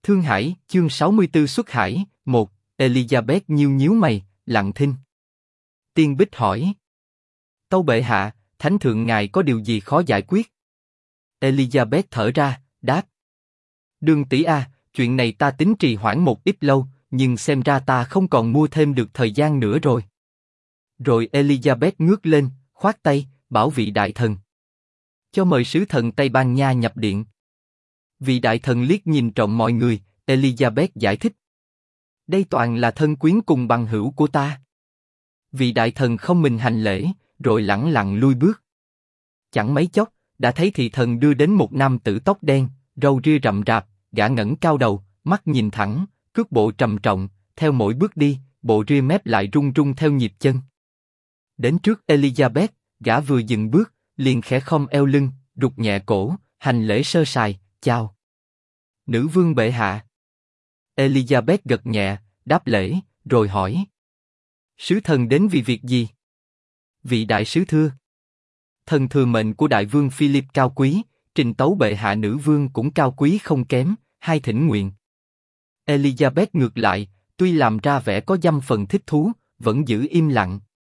Thương Hải, chương 64 Xuất Hải, 1, Elizabeth nhíu nhíu mày, lặng thinh. Tiên Bích hỏi. Tâu bệ hạ, thánh thượng ngài có điều gì khó giải quyết? Elizabeth thở ra, đáp. Đường tỷ a, chuyện này ta tính trì hoãn một ít lâu, nhưng xem ra ta không còn mua thêm được thời gian nữa rồi. Rồi Elizabeth ngước lên, khoát tay, bảo vị đại thần. Cho mời sứ thần Tây Ban Nha nhập điện. Vị đại thần liếc nhìn trộm mọi người, Elizabeth giải thích. Đây toàn là thân quyến cùng bằng hữu của ta. Vị đại thần không mình hành lễ, rồi lẳng lặng lui bước. Chẳng mấy chốc, đã thấy thị thần đưa đến một nam tử tóc đen, râu ria rậm rạp, gã ngẩng cao đầu, mắt nhìn thẳng, cước bộ trầm trọng, theo mỗi bước đi, bộ ria mép lại rung rung theo nhịp chân. Đến trước Elizabeth, gã vừa dừng bước, liền khẽ khom eo lưng, rụt nhẹ cổ, hành lễ sơ sài, chào. Nữ vương bệ hạ. Elizabeth gật nhẹ, đáp lễ, rồi hỏi. Sứ thần đến vì việc gì? Vị đại sứ thưa. Thần thừa mệnh của đại vương Philip cao quý, trình tấu bệ hạ nữ vương cũng cao quý không kém, hai thỉnh nguyện. Elizabeth ngược lại, tuy làm ra vẻ có dăm phần thích thú, vẫn giữ im lặng.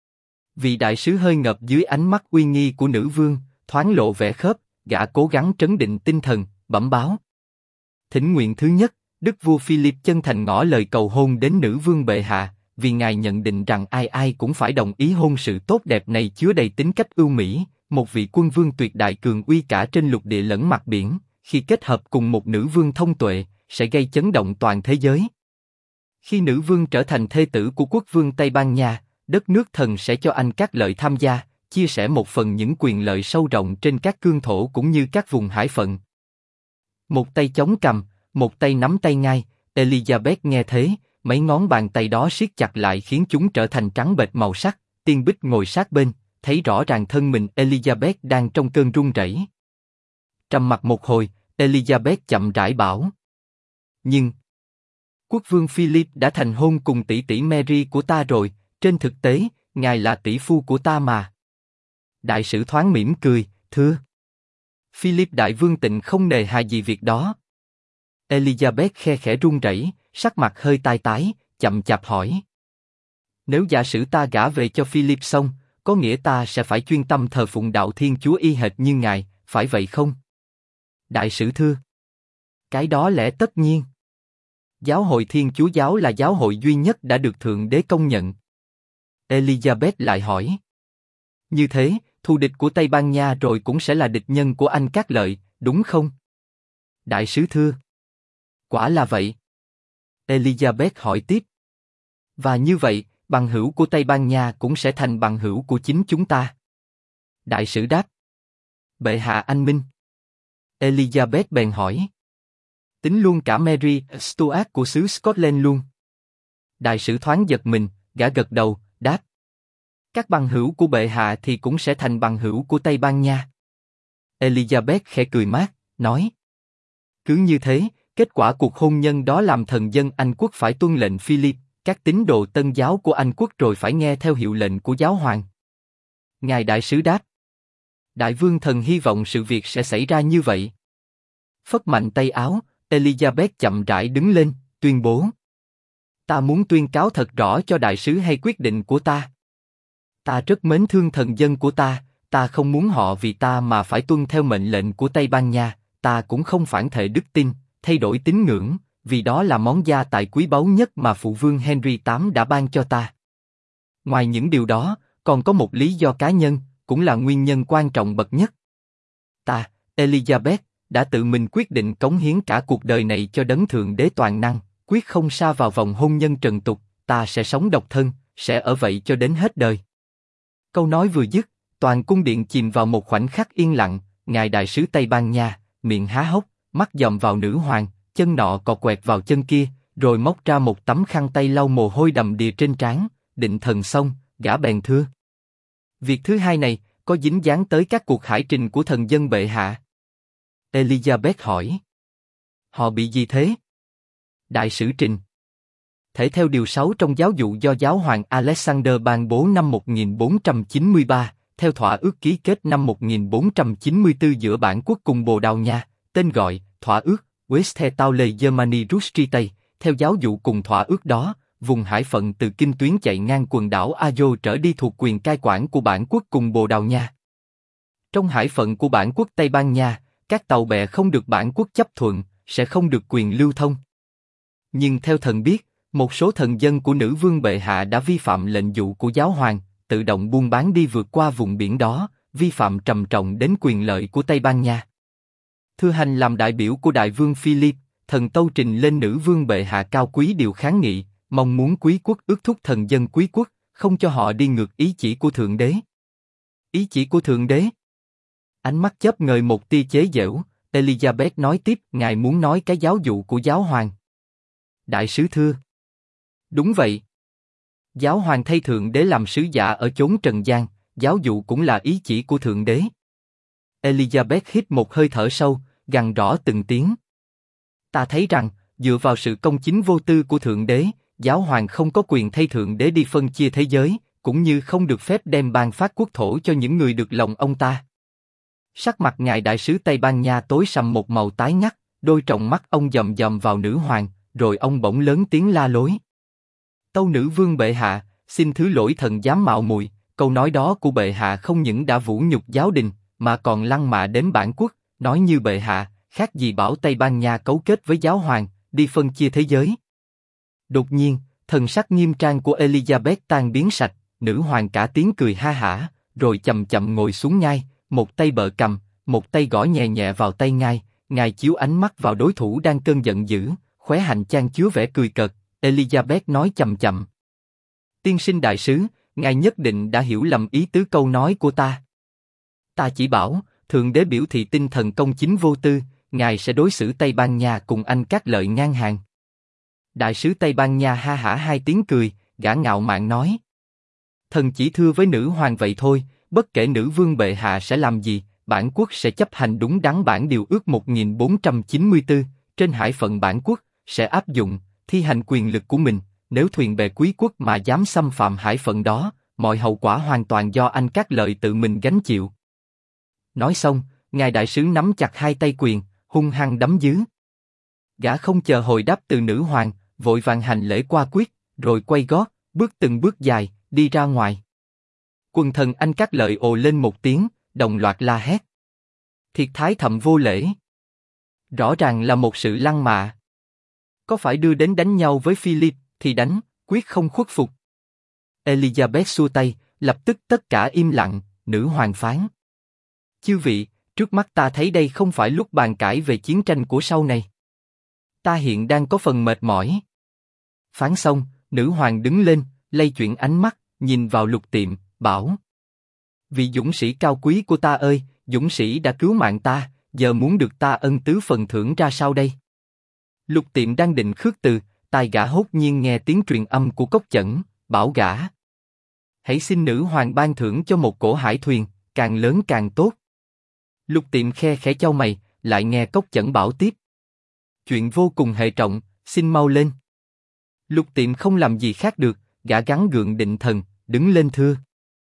Vị đại sứ hơi ngập dưới ánh mắt uy nghi của nữ vương, thoáng lộ vẻ khớp, gã cố gắng trấn định tinh thần, bẩm báo. Thỉnh nguyện thứ nhất, đức vua Philip chân thành ngỏ lời cầu hôn đến nữ vương bệ hạ, vì ngài nhận định rằng ai ai cũng phải đồng ý hôn sự tốt đẹp này chứa đầy tính cách ưu mỹ, một vị quân vương tuyệt đại cường uy cả trên lục địa lẫn mặt biển, khi kết hợp cùng một nữ vương thông tuệ, sẽ gây chấn động toàn thế giới. Khi nữ vương trở thành thê tử của quốc vương Tây Ban Nha, đất nước thần sẽ cho anh các lợi tham gia, chia sẻ một phần những quyền lợi sâu rộng trên các cương thổ cũng như các vùng hải phận. Một tay chống cằm, một tay nắm tay ngai, Elizabeth nghe thế, mấy ngón bàn tay đó siết chặt lại khiến chúng trở thành trắng bệch màu sắc. Tiên Bích ngồi sát bên, thấy rõ ràng thân mình Elizabeth đang trong cơn run rẩy. Trầm mặc một hồi, Elizabeth chậm rãi bảo. Nhưng, quốc vương Philip đã thành hôn cùng tỷ tỷ Mary của ta rồi, trên thực tế, ngài là tỷ phu của ta mà. Đại sử thoáng mỉm cười, thưa. Philip đại vương tịnh không nề hà gì việc đó. Elizabeth khe khẽ run rẩy, sắc mặt hơi tai tái, chậm chạp hỏi. Nếu giả sử ta gả về cho Philip xong, có nghĩa ta sẽ phải chuyên tâm thờ phụng đạo Thiên Chúa y hệt như ngài, phải vậy không? Đại sử thưa. Cái đó lẽ tất nhiên. Giáo hội Thiên Chúa giáo là giáo hội duy nhất đã được Thượng Đế công nhận. Elizabeth lại hỏi. Như thế, thù địch của Tây Ban Nha rồi cũng sẽ là địch nhân của anh các lợi, đúng không? Đại sứ thưa. Quả là vậy. Elizabeth hỏi tiếp. Và như vậy, bằng hữu của Tây Ban Nha cũng sẽ thành bằng hữu của chính chúng ta. Đại sứ đáp. Bệ hạ anh minh. Elizabeth bèn hỏi. Tính luôn cả Mary Stuart của xứ Scotland luôn. Đại sứ thoáng giật mình, gã gật đầu, đáp. Các bằng hữu của bệ hạ thì cũng sẽ thành bằng hữu của Tây Ban Nha. Elizabeth khẽ cười mát, nói. Cứ như thế, kết quả cuộc hôn nhân đó làm thần dân Anh quốc phải tuân lệnh Philip, các tín đồ Tân giáo của Anh quốc rồi phải nghe theo hiệu lệnh của giáo hoàng. Ngài đại sứ đáp. Đại vương thần hy vọng sự việc sẽ xảy ra như vậy. Phất mạnh tay áo, Elizabeth chậm rãi đứng lên, tuyên bố. Ta muốn tuyên cáo thật rõ cho đại sứ hay quyết định của ta. Ta rất mến thương thần dân của ta không muốn họ vì ta mà phải tuân theo mệnh lệnh của Tây Ban Nha, ta cũng không phản thệ đức tin, thay đổi tín ngưỡng, vì đó là món gia tài quý báu nhất mà phụ vương Henry VIII đã ban cho ta. Ngoài những điều đó, còn có một lý do cá nhân, cũng là nguyên nhân quan trọng bậc nhất. Ta, Elizabeth, đã tự mình quyết định cống hiến cả cuộc đời này cho đấng Thượng Đế toàn năng, quyết không sa vào vòng hôn nhân trần tục, ta sẽ sống độc thân, sẽ ở vậy cho đến hết đời. Câu nói vừa dứt, toàn cung điện chìm vào một khoảnh khắc yên lặng, ngài đại sứ Tây Ban Nha, miệng há hốc, mắt dòm vào nữ hoàng, chân nọ cọ quẹt vào chân kia, rồi móc ra một tấm khăn tay lau mồ hôi đầm đìa trên trán, định thần xong, gã bèn thưa. Việc thứ hai này, có dính dáng tới các cuộc hải trình của thần dân bệ hạ? Elizabeth hỏi. Họ bị gì thế? Đại sử trình. Thể theo điều 6 trong giáo dụ do giáo hoàng Alexander ban bố năm 1493, theo thỏa ước ký kết năm 1494 giữa bản quốc cùng Bồ Đào Nha, tên gọi, thỏa ước, Westertaule Germany Rustritai, theo giáo dụ cùng thỏa ước đó, vùng hải phận từ kinh tuyến chạy ngang quần đảo Azo trở đi thuộc quyền cai quản của bản quốc cùng Bồ Đào Nha. Trong hải phận của bản quốc Tây Ban Nha, các tàu bè không được bản quốc chấp thuận, sẽ không được quyền lưu thông. Nhưng theo thần biết, một số thần dân của nữ vương bệ hạ đã vi phạm lệnh dụ của giáo hoàng, tự động buôn bán đi vượt qua vùng biển đó, vi phạm trầm trọng đến quyền lợi của Tây Ban Nha. Thưa hành làm đại biểu của đại vương Philip, thần tâu trình lên nữ vương bệ hạ cao quý điều kháng nghị, mong muốn quý quốc ước thúc thần dân quý quốc, không cho họ đi ngược ý chỉ của thượng đế. Ý chỉ của thượng đế? Ánh mắt chớp ngời một tia chế giễu, Elizabeth nói tiếp, ngài muốn nói cái giáo dụ của giáo hoàng. Đại sứ thưa. Đúng vậy. Giáo hoàng thay thượng đế làm sứ giả ở chốn trần gian, giáo dụ cũng là ý chỉ của thượng đế. Elizabeth hít một hơi thở sâu, gằn rõ từng tiếng. Ta thấy rằng, dựa vào sự công chính vô tư của thượng đế, giáo hoàng không có quyền thay thượng đế đi phân chia thế giới, cũng như không được phép đem ban phát quốc thổ cho những người được lòng ông ta. Sắc mặt ngài đại sứ Tây Ban Nha tối sầm một màu tái ngắt, đôi tròng mắt ông dòm dòm vào nữ hoàng, rồi ông bỗng lớn tiếng la lối. Tâu nữ vương bệ hạ, xin thứ lỗi thần dám mạo muội, câu nói đó của bệ hạ không những đã vũ nhục giáo đình, mà còn lăng mạ đến bản quốc, nói như bệ hạ, khác gì bảo Tây Ban Nha cấu kết với giáo hoàng, đi phân chia thế giới. Đột nhiên, thần sắc nghiêm trang của Elizabeth tan biến sạch, nữ hoàng cả tiếng cười ha hả, rồi chậm chậm ngồi xuống ngai, một tay bợ cầm, một tay gõ nhẹ nhẹ vào tay ngai, ngài chiếu ánh mắt vào đối thủ đang cơn giận dữ, khóe hạnh chan chứa vẻ cười cợt. Elizabeth nói chậm chậm. Tiên sinh đại sứ, ngài nhất định đã hiểu lầm ý tứ câu nói của ta. Ta chỉ bảo, thượng đế biểu thị tinh thần công chính vô tư, ngài sẽ đối xử Tây Ban Nha cùng anh các lợi ngang hàng. Đại sứ Tây Ban Nha ha hả hai tiếng cười, gã ngạo mạn nói. Thần chỉ thưa với nữ hoàng vậy thôi, bất kể nữ vương bệ hạ sẽ làm gì, bản quốc sẽ chấp hành đúng đắn bản điều ước 1494, trên hải phận bản quốc, sẽ áp dụng, thi hành quyền lực của mình, nếu thuyền bè quý quốc mà dám xâm phạm hải phận đó, mọi hậu quả hoàn toàn do anh các lợi tự mình gánh chịu. Nói xong, ngài đại sứ nắm chặt hai tay quyền, hung hăng đấm dứ. Gã không chờ hồi đáp từ nữ hoàng, vội vàng hành lễ qua quyết, rồi quay gót, bước từng bước dài, đi ra ngoài. Quần thần anh các lợi ồ lên một tiếng, đồng loạt la hét. Thiệt thái thậm vô lễ. Rõ ràng là một sự lăng mạ. Có phải đưa đến đánh nhau với Philip, thì đánh, quyết không khuất phục. Elizabeth xua tay, lập tức tất cả im lặng, nữ hoàng phán. Chư vị, trước mắt ta thấy đây không phải lúc bàn cãi về chiến tranh của sau này. Ta hiện đang có phần mệt mỏi. Phán xong, nữ hoàng đứng lên, lay chuyển ánh mắt, nhìn vào Lục Tiệm, bảo. Vị dũng sĩ cao quý của ta ơi, dũng sĩ đã cứu mạng ta, giờ muốn được ta ân tứ phần thưởng ra sao đây? Lục Tiệm đang định khước từ, tai gã hốt nhiên nghe tiếng truyền âm của Cốc Chẩn, bảo gã. Hãy xin nữ hoàng ban thưởng cho một cỗ hải thuyền, càng lớn càng tốt. Lục Tiệm khe khẽ chau mày, lại nghe Cốc Chẩn bảo tiếp. Chuyện vô cùng hệ trọng, xin mau lên. Lục Tiệm không làm gì khác được, gã gắng gượng định thần, đứng lên thưa.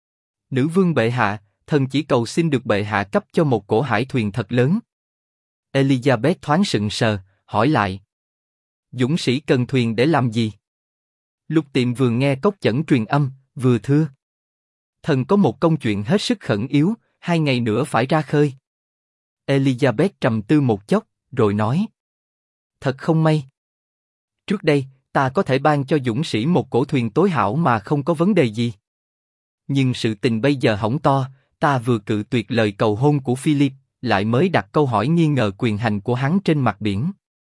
Nữ vương bệ hạ, thần chỉ cầu xin được bệ hạ cấp cho một cỗ hải thuyền thật lớn. Elizabeth thoáng sững sờ, hỏi lại. Dũng sĩ cần thuyền để làm gì? Lục Tiệm vừa nghe Cốc Chẩn truyền âm, vừa thưa. Thần có một công chuyện hết sức khẩn yếu, 2 ngày nữa phải ra khơi. Elizabeth trầm tư một chốc, rồi nói. Thật không may. Trước đây, ta có thể ban cho dũng sĩ một cỗ thuyền tối hảo mà không có vấn đề gì. Nhưng sự tình bây giờ hỏng to, ta vừa cự tuyệt lời cầu hôn của Philip, lại mới đặt câu hỏi nghi ngờ quyền hành của hắn trên mặt biển.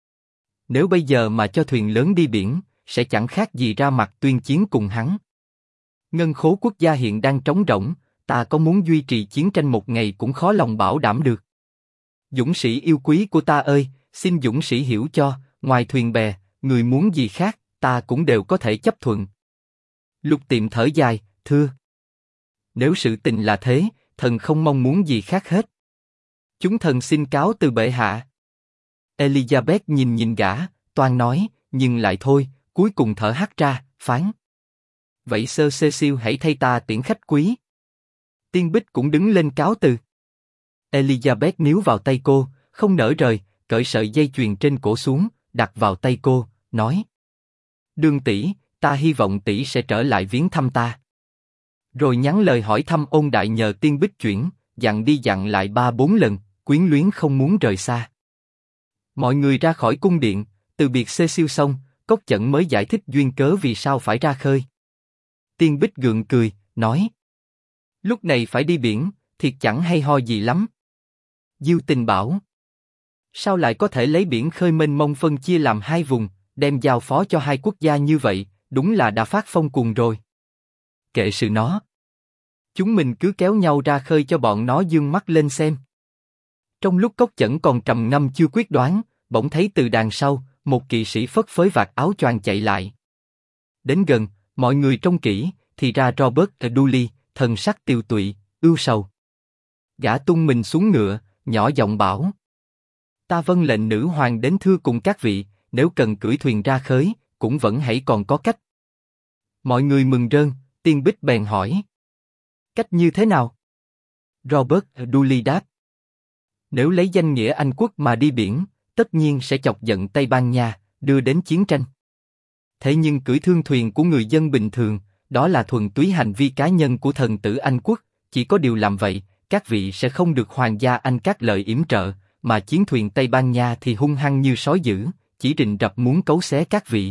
Nếu bây giờ mà cho thuyền lớn đi biển, sẽ chẳng khác gì ra mặt tuyên chiến cùng hắn. Ngân khố quốc gia hiện đang trống rỗng, ta có muốn duy trì chiến tranh một ngày cũng khó lòng bảo đảm được. Dũng sĩ yêu quý của ta ơi, xin dũng sĩ hiểu cho, ngoài thuyền bè, người muốn gì khác, ta cũng đều có thể chấp thuận. Lục Tiệm thở dài, thưa. Nếu sự tình là thế, thần không mong muốn gì khác hết. Chúng thần xin cáo từ bệ hạ. Elizabeth nhìn gã, toan nói, nhưng lại thôi, cuối cùng thở hắt ra, phán. Vậy Sir Cecil hãy thay ta tiễn khách quý. Tiên Bích cũng đứng lên cáo từ. Elizabeth níu vào tay cô, không nỡ rời, cởi sợi dây chuyền trên cổ xuống, đặt vào tay cô, nói: Đường tỷ, ta hy vọng tỷ sẽ trở lại viếng thăm ta. Rồi nhắn lời hỏi thăm ôn đại nhờ Tiên Bích chuyển, dặn đi dặn lại 3-4 lần, quyến luyến không muốn rời xa. Mọi người ra khỏi cung điện, từ biệt Cecil xong, Cốc Chẩn mới giải thích duyên cớ vì sao phải ra khơi. Tiên Bích gượng cười, nói: Lúc này phải đi biển, thiệt chẳng hay ho gì lắm. Diêu Tình bảo: Sao lại có thể lấy biển khơi mênh mông phân chia làm hai vùng, đem giao phó cho hai quốc gia như vậy, đúng là đã phát phong cuồng rồi. Kệ sự nó. Chúng mình cứ kéo nhau ra khơi cho bọn nó dương mắt lên xem. Trong lúc Cốc Chẩn còn trầm ngâm chưa quyết đoán, bỗng thấy từ đằng sau, một kỵ sĩ phất phới vạt áo choàng chạy lại. Đến gần, mọi người trông kỹ, thì ra Robert Dudley, thần sắc tiều tụy, ưu sầu. Gã tung mình xuống ngựa, nhỏ giọng bảo: Ta vâng lệnh nữ hoàng đến thưa cùng các vị, nếu cần cưỡi thuyền ra khơi, cũng vẫn hãy còn có cách. Mọi người mừng rơn, Tiên Bích bèn hỏi: Cách như thế nào? Robert Dudley đáp: Nếu lấy danh nghĩa Anh quốc mà đi biển, tất nhiên sẽ chọc giận Tây Ban Nha, đưa đến chiến tranh. Thế nhưng cưỡi thương thuyền của người dân bình thường, đó là thuần túy hành vi cá nhân của thần tử Anh quốc, chỉ có điều làm vậy, các vị sẽ không được hoàng gia Anh các lợi yểm trợ, mà chiến thuyền Tây Ban Nha thì hung hăng như sói dữ, chỉ rình rập muốn cấu xé các vị.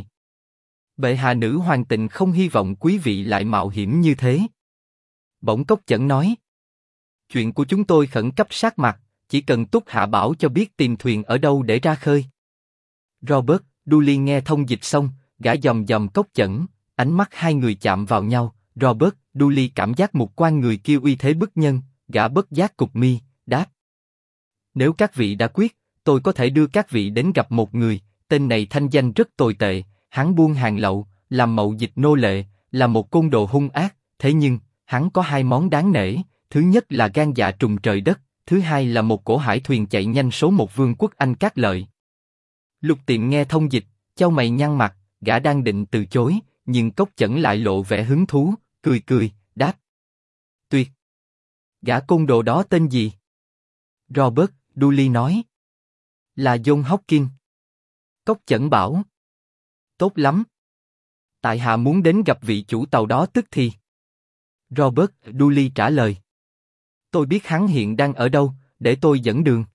Bệ hạ nữ hoàng tịnh không hy vọng quý vị lại mạo hiểm như thế. Bỗng Cốc Chẩn nói: Chuyện của chúng tôi khẩn cấp sát mặt, chỉ cần Túc Hạ bảo cho biết tìm thuyền ở đâu để ra khơi. Robert Dudley nghe thông dịch xong, gã dòm dòm Cốc Chẩn, ánh mắt hai người chạm vào nhau. Robert Dudley cảm giác một quan người kia uy thế bức nhân, gã bất giác cụp mi, đáp: Nếu các vị đã quyết, tôi có thể đưa các vị đến gặp một người, tên này thanh danh rất tồi tệ, hắn buôn hàng lậu, làm mậu dịch nô lệ, là một côn đồ hung ác, thế nhưng, hắn có hai món đáng nể, thứ nhất là gan dạ trùng trời đất, thứ hai là một cổ hải thuyền chạy nhanh số một vương quốc Anh các lợi. Lục Tiệm nghe thông dịch, chau mày nhăn mặt, gã đang định từ chối, nhưng Cốc Chẩn lại lộ vẻ hứng thú, cười cười, đáp: Tuyệt. Gã côn đồ đó tên gì? Robert Dudley nói: Là John Hopkins. Cốc Chẩn bảo: Tốt lắm. Tại hạ muốn đến gặp vị chủ tàu đó tức thì. Robert Dudley trả lời: Tôi biết hắn hiện đang ở đâu, để tôi dẫn đường.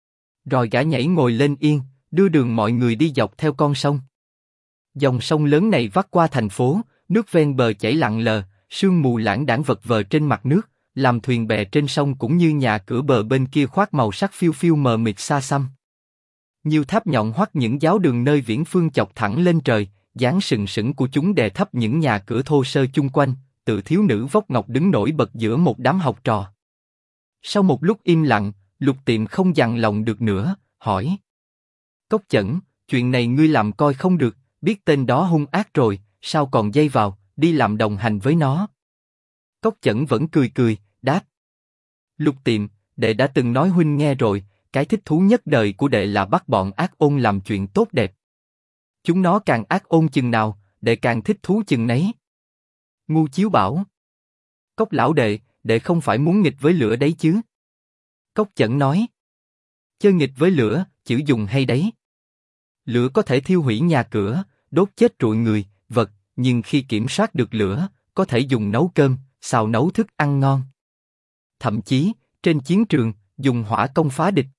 Rồi gã nhảy ngồi lên yên, đưa đường mọi người đi dọc theo con sông. Dòng sông lớn này vắt qua thành phố, nước ven bờ chảy lặng lờ, sương mù lãng đãng vật vờ trên mặt nước, làm thuyền bè trên sông cũng như nhà cửa bờ bên kia khoác màu sắc phiêu phiêu mờ mịt xa xăm. Nhiều tháp nhọn hoắt những giáo đường nơi viễn phương chọc thẳng lên trời, dáng sừng sững của chúng đè thấp những nhà cửa thô sơ chung quanh, tự thiếu nữ vóc ngọc đứng nổi bật giữa một đám học trò. Sau một lúc im lặng, Lục Tiệm không dằn lòng được nữa, hỏi: Cốc Chẩn, chuyện này ngươi làm coi không được, biết tên đó hung ác rồi, sao còn dây vào, đi làm đồng hành với nó? Cốc Chẩn vẫn cười cười, đáp: Lục Tiệm, đệ đã từng nói huynh nghe rồi, cái thích thú nhất đời của đệ là bắt bọn ác ôn làm chuyện tốt đẹp. Chúng nó càng ác ôn chừng nào, đệ càng thích thú chừng nấy. Ngu Chiếu bảo: Cốc lão đệ, đệ không phải muốn nghịch với lửa đấy chứ? Cốc Chẩn nói: Chơi nghịch với lửa, chữ dùng hay đấy. Lửa có thể thiêu hủy nhà cửa, đốt chết trụi người, vật, nhưng khi kiểm soát được lửa, có thể dùng nấu cơm, xào nấu thức ăn ngon. Thậm chí, trên chiến trường, dùng hỏa công phá địch.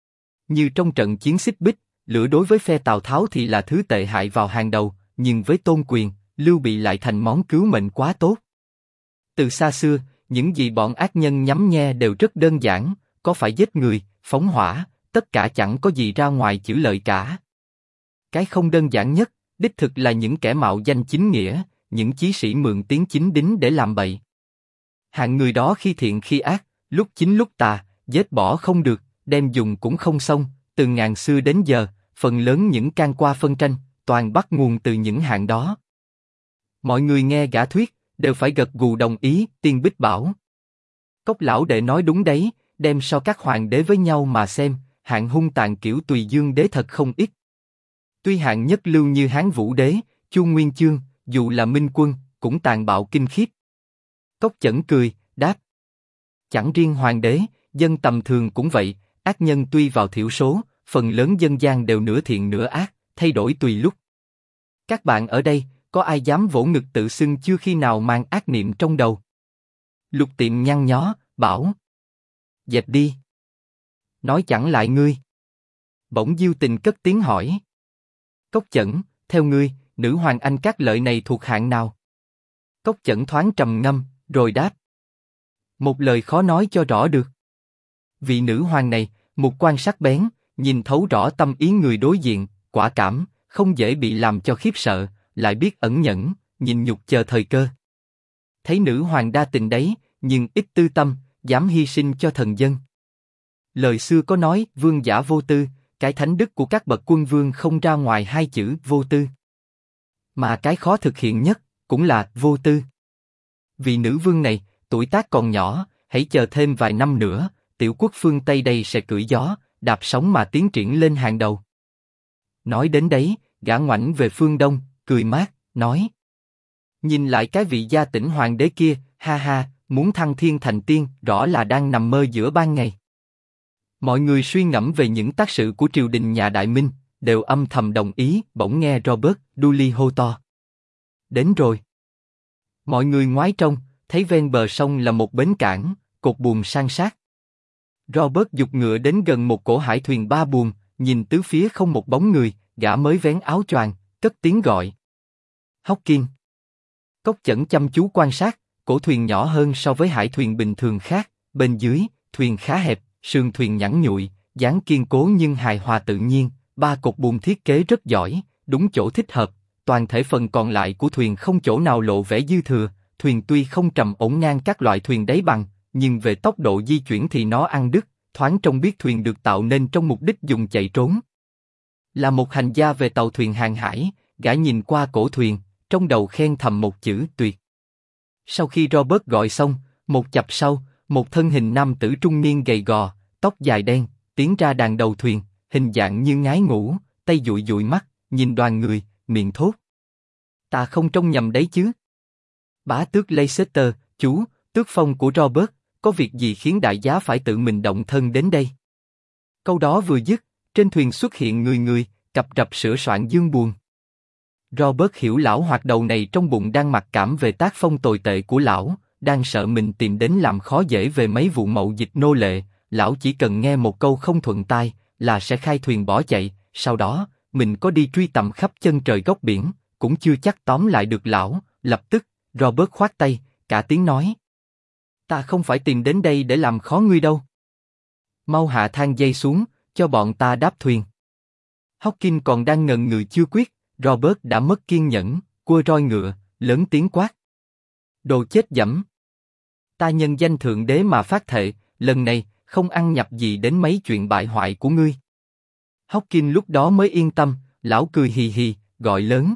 Như trong trận chiến Xích Bích, lửa đối với phe Tào Tháo thì là thứ tệ hại vào hàng đầu, nhưng với Tôn Quyền, Lưu Bị lại thành món cứu mệnh quá tốt. Từ xa xưa, những gì bọn ác nhân nhắm nhe đều rất đơn giản, có phải giết người, phóng hỏa, tất cả chẳng có gì ra ngoài chữ lợi cả. Cái không đơn giản nhất, đích thực là những kẻ mạo danh chính nghĩa, những chí sĩ mượn tiếng chính đính để làm bậy. Hạng người đó khi thiện khi ác, lúc chính lúc tà, giết bỏ không được, đem dùng cũng không xong. Từ ngàn xưa đến giờ, phần lớn những can qua phân tranh, toàn bắt nguồn từ những hạng đó. Mọi người nghe gã thuyết, đều phải gật gù đồng ý. Tiên Bích bảo: Cốc lão đệ nói đúng đấy, đem so các hoàng đế với nhau mà xem, hạng hung tàn kiểu Tùy Dương đế thật không ít. Tuy hạng nhất lưu như Hán Vũ đế, Chu Nguyên Chương, dù là minh quân, cũng tàn bạo kinh khiếp. Cốc Chẩn cười, đáp: Chẳng riêng hoàng đế, dân tầm thường cũng vậy, ác nhân tuy vào thiểu số, phần lớn dân gian đều nửa thiện nửa ác, thay đổi tùy lúc. Các bạn ở đây, có ai dám vỗ ngực tự xưng chưa khi nào mang ác niệm trong đầu? Lục Tiệm nhăn nhó, bảo. Dẹp đi. Nói chẳng lại ngươi. Bỗng Diêu Tình cất tiếng hỏi. Cốc Chẩn, theo ngươi, nữ hoàng Anh Các Lợi này thuộc hạng nào? Cốc Chẩn thoáng trầm ngâm, rồi đáp. Một lời khó nói cho rõ được. Vị nữ hoàng này, mục quan sắc bén, nhìn thấu rõ tâm ý người đối diện, quả cảm, không dễ bị làm cho khiếp sợ, lại biết ẩn nhẫn, nhìn nhục chờ thời cơ. Thấy nữ hoàng đa tình đấy, nhưng ít tư tâm, dám hy sinh cho thần dân. Lời xưa có nói, vương giả vô tư, cái thánh đức của các bậc quân vương không ra ngoài hai chữ vô tư. Mà cái khó thực hiện nhất, cũng là vô tư. Vị nữ vương này, tuổi tác còn nhỏ, hãy chờ thêm vài năm nữa, tiểu quốc phương Tây đây sẽ cưỡi gió, đạp sóng mà tiến triển lên hàng đầu. Nói đến đấy, gã ngoảnh về phương Đông, cười mát, nói. Nhìn lại cái vị gia tỉnh hoàng đế kia, ha ha, muốn thăng thiên thành tiên, rõ là đang nằm mơ giữa ban ngày. Mọi người suy ngẫm về những tác sự của triều đình nhà Đại Minh, đều âm thầm đồng ý. Bỗng nghe Robert Dudley hô to. Đến rồi. Mọi người ngoái trông, thấy ven bờ sông là một bến cảng, cột buồm san sát. Robert giục ngựa đến gần một cỗ hải thuyền ba buồm, nhìn tứ phía không một bóng người, gã mới vén áo choàng, cất tiếng gọi. Hawking. Cốc Chẩn chăm chú quan sát, cổ thuyền nhỏ hơn so với hải thuyền bình thường khác, bên dưới, thuyền khá hẹp, sườn thuyền nhẵn nhụi, dáng kiên cố nhưng hài hòa tự nhiên, ba cột buồm thiết kế rất giỏi, đúng chỗ thích hợp, toàn thể phần còn lại của thuyền không chỗ nào lộ vẻ dư thừa, thuyền tuy không trầm ổn ngang các loại thuyền đáy bằng, nhưng về tốc độ di chuyển thì nó ăn đứt, thoáng trông biết thuyền được tạo nên trong mục đích dùng chạy trốn. Là một hành gia về tàu thuyền hàng hải, gã nhìn qua cổ thuyền, trong đầu khen thầm một chữ tuyệt. Sau khi Robert gọi xong, một chập sau, một thân hình nam tử trung niên gầy gò, tóc dài đen, tiến ra đàn đầu thuyền, hình dạng như ngái ngủ, tay dụi dụi mắt, nhìn đoàn người, miệng thốt. Ta không trông nhầm đấy chứ? Bá tước Leicester, chú, tước phong của Robert, có việc gì khiến đại giá phải tự mình động thân đến đây? Câu đó vừa dứt, trên thuyền xuất hiện người, cập rập sửa soạn dương buồn. Robert hiểu lão hoạt đầu này trong bụng đang mặc cảm về tác phong tồi tệ của lão, đang sợ mình tìm đến làm khó dễ về mấy vụ mậu dịch nô lệ. Lão chỉ cần nghe một câu không thuận tai là sẽ khai thuyền bỏ chạy. Sau đó, mình có đi truy tầm khắp chân trời góc biển, cũng chưa chắc tóm lại được lão. Lập tức, Robert khoát tay, cả tiếng nói: Ta không phải tìm đến đây để làm khó ngươi đâu. Mau hạ thang dây xuống, cho bọn ta đáp thuyền. Hawking còn đang ngần ngừ chưa quyết, Robert đã mất kiên nhẫn, cua roi ngựa, lớn tiếng quát: Đồ chết dẫm! Ta nhân danh thượng đế mà phát thệ, lần này không ăn nhập gì đến mấy chuyện bại hoại của ngươi. Hawking lúc đó mới yên tâm, lão cười hì hì, gọi lớn: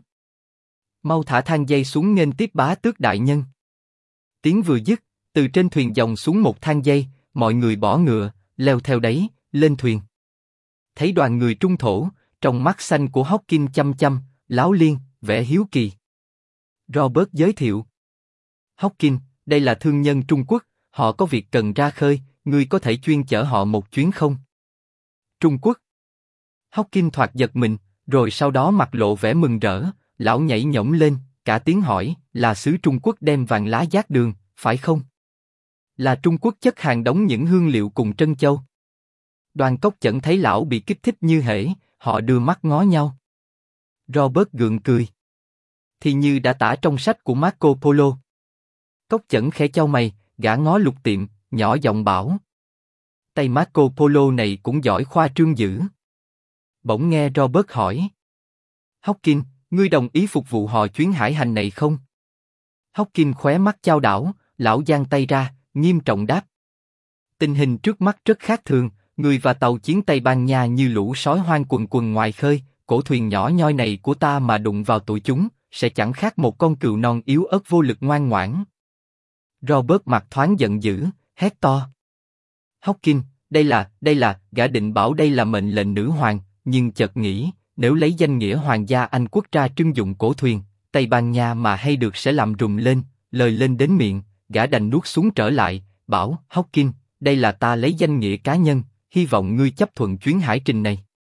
Mau thả thang dây xuống nghênh tiếp bá tước đại nhân. Tiếng vừa dứt, từ trên thuyền dòng xuống một thang dây, mọi người bỏ ngựa, leo theo đấy, lên thuyền. Thấy đoàn người trung thổ, trong mắt xanh của Hawking chăm chăm, láo liên, vẻ hiếu kỳ. Robert giới thiệu: Hawking, đây là thương nhân Trung Quốc, họ có việc cần ra khơi, ngươi có thể chuyên chở họ một chuyến không? Trung Quốc? Hawking thoạt giật mình, rồi sau đó mặt lộ vẻ mừng rỡ, lão nhảy nhổm lên, cả tiếng hỏi: Là xứ Trung Quốc đem vàng lá giác đường, phải không? Là Trung Quốc chất hàng đóng những hương liệu cùng trân châu. Đoàn Cốc Chẩn thấy lão bị kích thích như hễ, họ đưa mắt ngó nhau. Robert gượng cười. Thì như đã tả trong sách của Marco Polo. Cốc Chẩn khẽ chau mày, gã ngó Lục Tiệm, nhỏ giọng bảo: Tay Marco Polo này cũng giỏi khoa trương dữ. Bỗng nghe Robert hỏi: Hawking, ngươi đồng ý phục vụ họ chuyến hải hành này không? Hawking khóe mắt chao đảo, lão giang tay ra, nghiêm trọng đáp: Tình hình trước mắt rất khác thường, người và tàu chiến Tây Ban Nha như lũ sói hoang quần quần ngoài khơi, cổ thuyền nhỏ nhoi này của ta mà đụng vào tụi chúng, sẽ chẳng khác một con cừu non yếu ớt vô lực ngoan ngoãn. Robert mặt thoáng giận dữ, hét to: Hawking, đây là, gã định bảo đây là mệnh lệnh nữ hoàng, nhưng chợt nghĩ, nếu lấy danh nghĩa hoàng gia Anh quốc ra trưng dụng cổ thuyền, Tây Ban Nha mà hay được sẽ làm rùng lên, lời lên đến miệng, gã đành nuốt xuống trở lại, bảo: Hawking, đây là ta lấy danh nghĩa cá nhân, hy vọng ngươi chấp thuận chuyến hải trình này.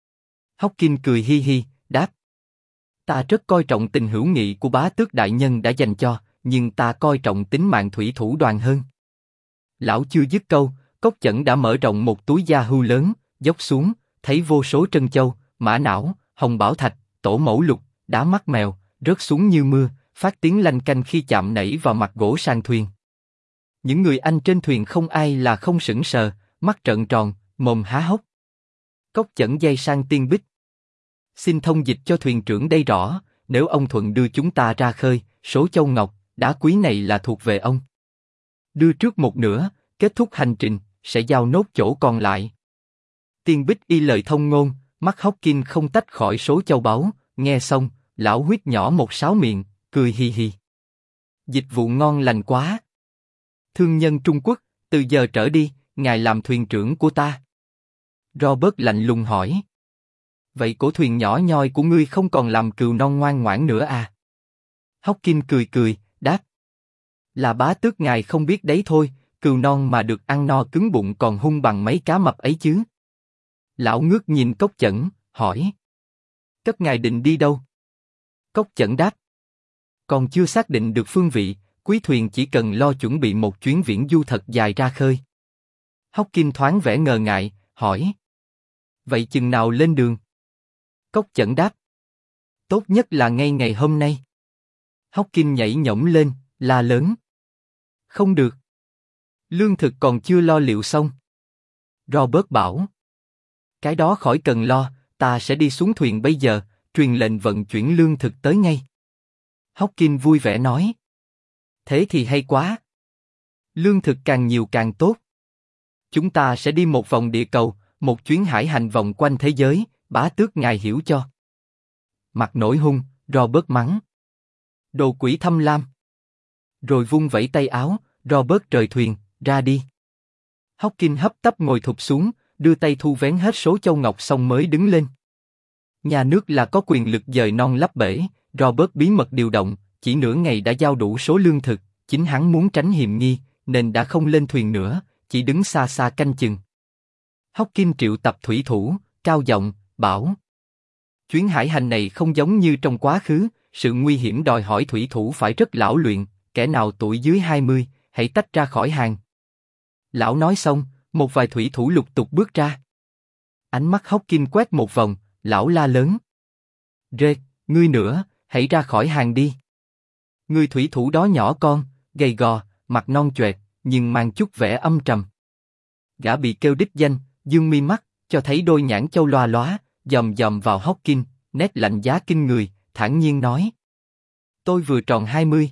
Hawking cười hi hi, đáp. Ta rất coi trọng tình hữu nghị của bá tước đại nhân đã dành cho, nhưng ta coi trọng tính mạng thủy thủ đoàn hơn. Lão chưa dứt câu, Cốc Chẩn đã mở rộng một túi da hưu lớn, dốc xuống, thấy vô số trân châu, mã não, hồng bảo thạch, tổ mẫu lục, đá mắt mèo, rớt xuống như mưa, phát tiếng lanh canh khi chạm nảy vào mặt gỗ sang thuyền. Những người Anh trên thuyền không ai là không sững sờ, mắt trợn tròn, mồm há hốc. Cốc Chẩn giây sang Tiên Bích. Xin thông dịch cho thuyền trưởng đây rõ, nếu ông thuận đưa chúng ta ra khơi, số châu ngọc, đá quý này là thuộc về ông. Đưa trước một nửa, kết thúc hành trình, sẽ giao nốt chỗ còn lại. Tiên Bích y lời thông ngôn, mắt Hawking không tách khỏi số châu báu, nghe xong, lão huýt nhỏ một sáo miệng, cười hi hi. Dịch vụ ngon lành quá. Thương nhân Trung Quốc, từ giờ trở đi, ngài làm thuyền trưởng của ta. Robert lạnh lùng hỏi. Vậy cổ thuyền nhỏ nhoi của ngươi không còn làm cừu non ngoan ngoãn nữa à? Hawking cười cười, đáp. Là bá tước ngài không biết đấy thôi, cừu non mà được ăn no cứng bụng còn hung bằng mấy cá mập ấy chứ. Lão ngước nhìn Cốc Chẩn, hỏi. Các ngài định đi đâu? Cốc Chẩn đáp. Còn chưa xác định được phương vị, quý thuyền chỉ cần lo chuẩn bị một chuyến viễn du thật dài ra khơi. Hawking thoáng vẻ ngờ ngại, hỏi. Vậy chừng nào lên đường? Cốc Chẩn đáp. Tốt nhất là ngay ngày hôm nay. Hawking nhảy nhổng lên, la lớn. Không được. Lương thực còn chưa lo liệu xong. Robert bảo. Cái đó khỏi cần lo, ta sẽ đi xuống thuyền bây giờ, truyền lệnh vận chuyển lương thực tới ngay. Hawking vui vẻ nói. Thế thì hay quá. Lương thực càng nhiều càng tốt. Chúng ta sẽ đi một vòng địa cầu, một chuyến hải hành vòng quanh thế giới, bá tước ngài hiểu cho. Mặt nổi hung, Robert mắng. Đồ quỷ thâm lam. Rồi vung vẩy tay áo, Robert rời thuyền, ra đi. Hawking hấp tấp ngồi thụp xuống, đưa tay thu vén hết số châu ngọc xong mới đứng lên. Nhà nước là có quyền lực dời non lấp bể, Robert bí mật điều động, chỉ nửa ngày đã giao đủ số lương thực, chính hắn muốn tránh hiểm nghi, nên đã không lên thuyền nữa, chỉ đứng xa xa canh chừng. Hawking triệu tập thủy thủ, cao giọng, bảo. Chuyến hải hành này không giống như trong quá khứ, sự nguy hiểm đòi hỏi thủy thủ phải rất lão luyện, kẻ nào tuổi dưới 20, hãy tách ra khỏi hàng. Lão nói xong, một vài thủy thủ lục tục bước ra. Ánh mắt Hawking quét một vòng, lão la lớn. Rê, ngươi nữa, hãy ra khỏi hàng đi. Người thủy thủ đó nhỏ con, gầy gò, mặt non choẹt, nhưng mang chút vẻ âm trầm. Gã bị kêu đích danh, dương mi mắt, cho thấy đôi nhãn châu loa lóa, dòm dòm vào Hawking, nét lạnh giá kinh người, thản nhiên nói. Tôi vừa tròn 20.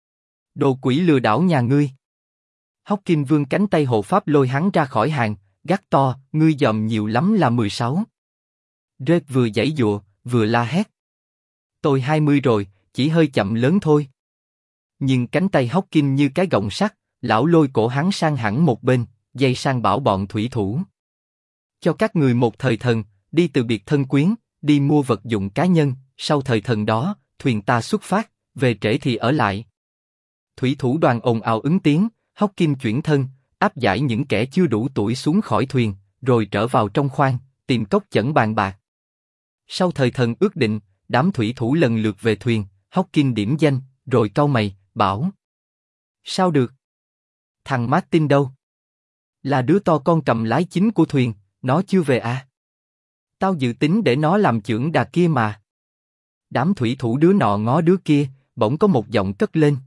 Đồ quỷ lừa đảo nhà ngươi. Hawking vươn cánh tay hộ pháp lôi hắn ra khỏi hàng, gắt to, ngươi dòm nhiều lắm là 16. Rết vừa giãy giụa, vừa la hét. Tôi 20 rồi, chỉ hơi chậm lớn thôi. Nhưng cánh tay Hawking như cái gọng sắt, lão lôi cổ hắn sang hẳn một bên, dây sang bảo bọn thủy thủ. Cho các người một thời thần, đi từ biệt thân quyến, đi mua vật dụng cá nhân, sau thời thần đó, thuyền ta xuất phát, về trễ thì ở lại. Thủy thủ đoàn ồn ào ứng tiếng, Hawking chuyển thân, áp giải những kẻ chưa đủ tuổi xuống khỏi thuyền, rồi trở vào trong khoang, tìm Cốc Chẩn bàn bạc. Sau thời thần ước định, đám thủy thủ lần lượt về thuyền, Hawking điểm danh, rồi cau mày, bảo. Sao được? Thằng Martin đâu? Là đứa to con cầm lái chính của thuyền, nó chưa về à? Tao dự tính để nó làm chưởng đà kia mà. Đám thủy thủ đứa nọ ngó đứa kia, bỗng có một giọng cất lên.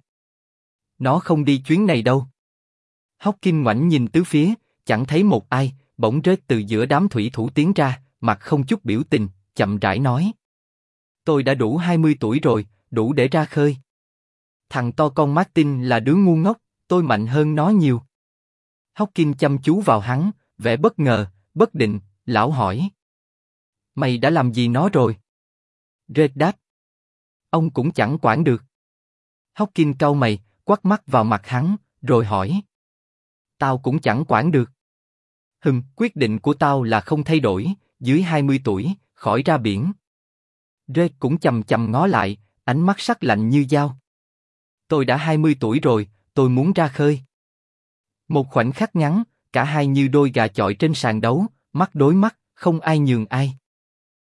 Nó không đi chuyến này đâu. Hawking ngoảnh nhìn tứ phía, chẳng thấy một ai, bỗng rết từ giữa đám thủy thủ tiến ra, mặt không chút biểu tình, chậm rãi nói. Tôi đã đủ 20 tuổi rồi, đủ để ra khơi. Thằng to con Martin là đứa ngu ngốc, tôi mạnh hơn nó nhiều. Hawking chăm chú vào hắn, vẻ bất ngờ, bất định, lão hỏi. Mày đã làm gì nó rồi? Red đáp. Ông cũng chẳng quản được. Hawking cau mày, quắt mắt vào mặt hắn, rồi hỏi. Tao cũng chẳng quản được. Quyết định của tao là không thay đổi, dưới 20 tuổi, khỏi ra biển. Red cũng chầm chầm ngó lại, ánh mắt sắc lạnh như dao. Tôi đã 20 tuổi rồi, tôi muốn ra khơi. Một khoảnh khắc ngắn, cả hai như đôi gà chọi trên sàn đấu, mắt đối mắt, không ai nhường ai.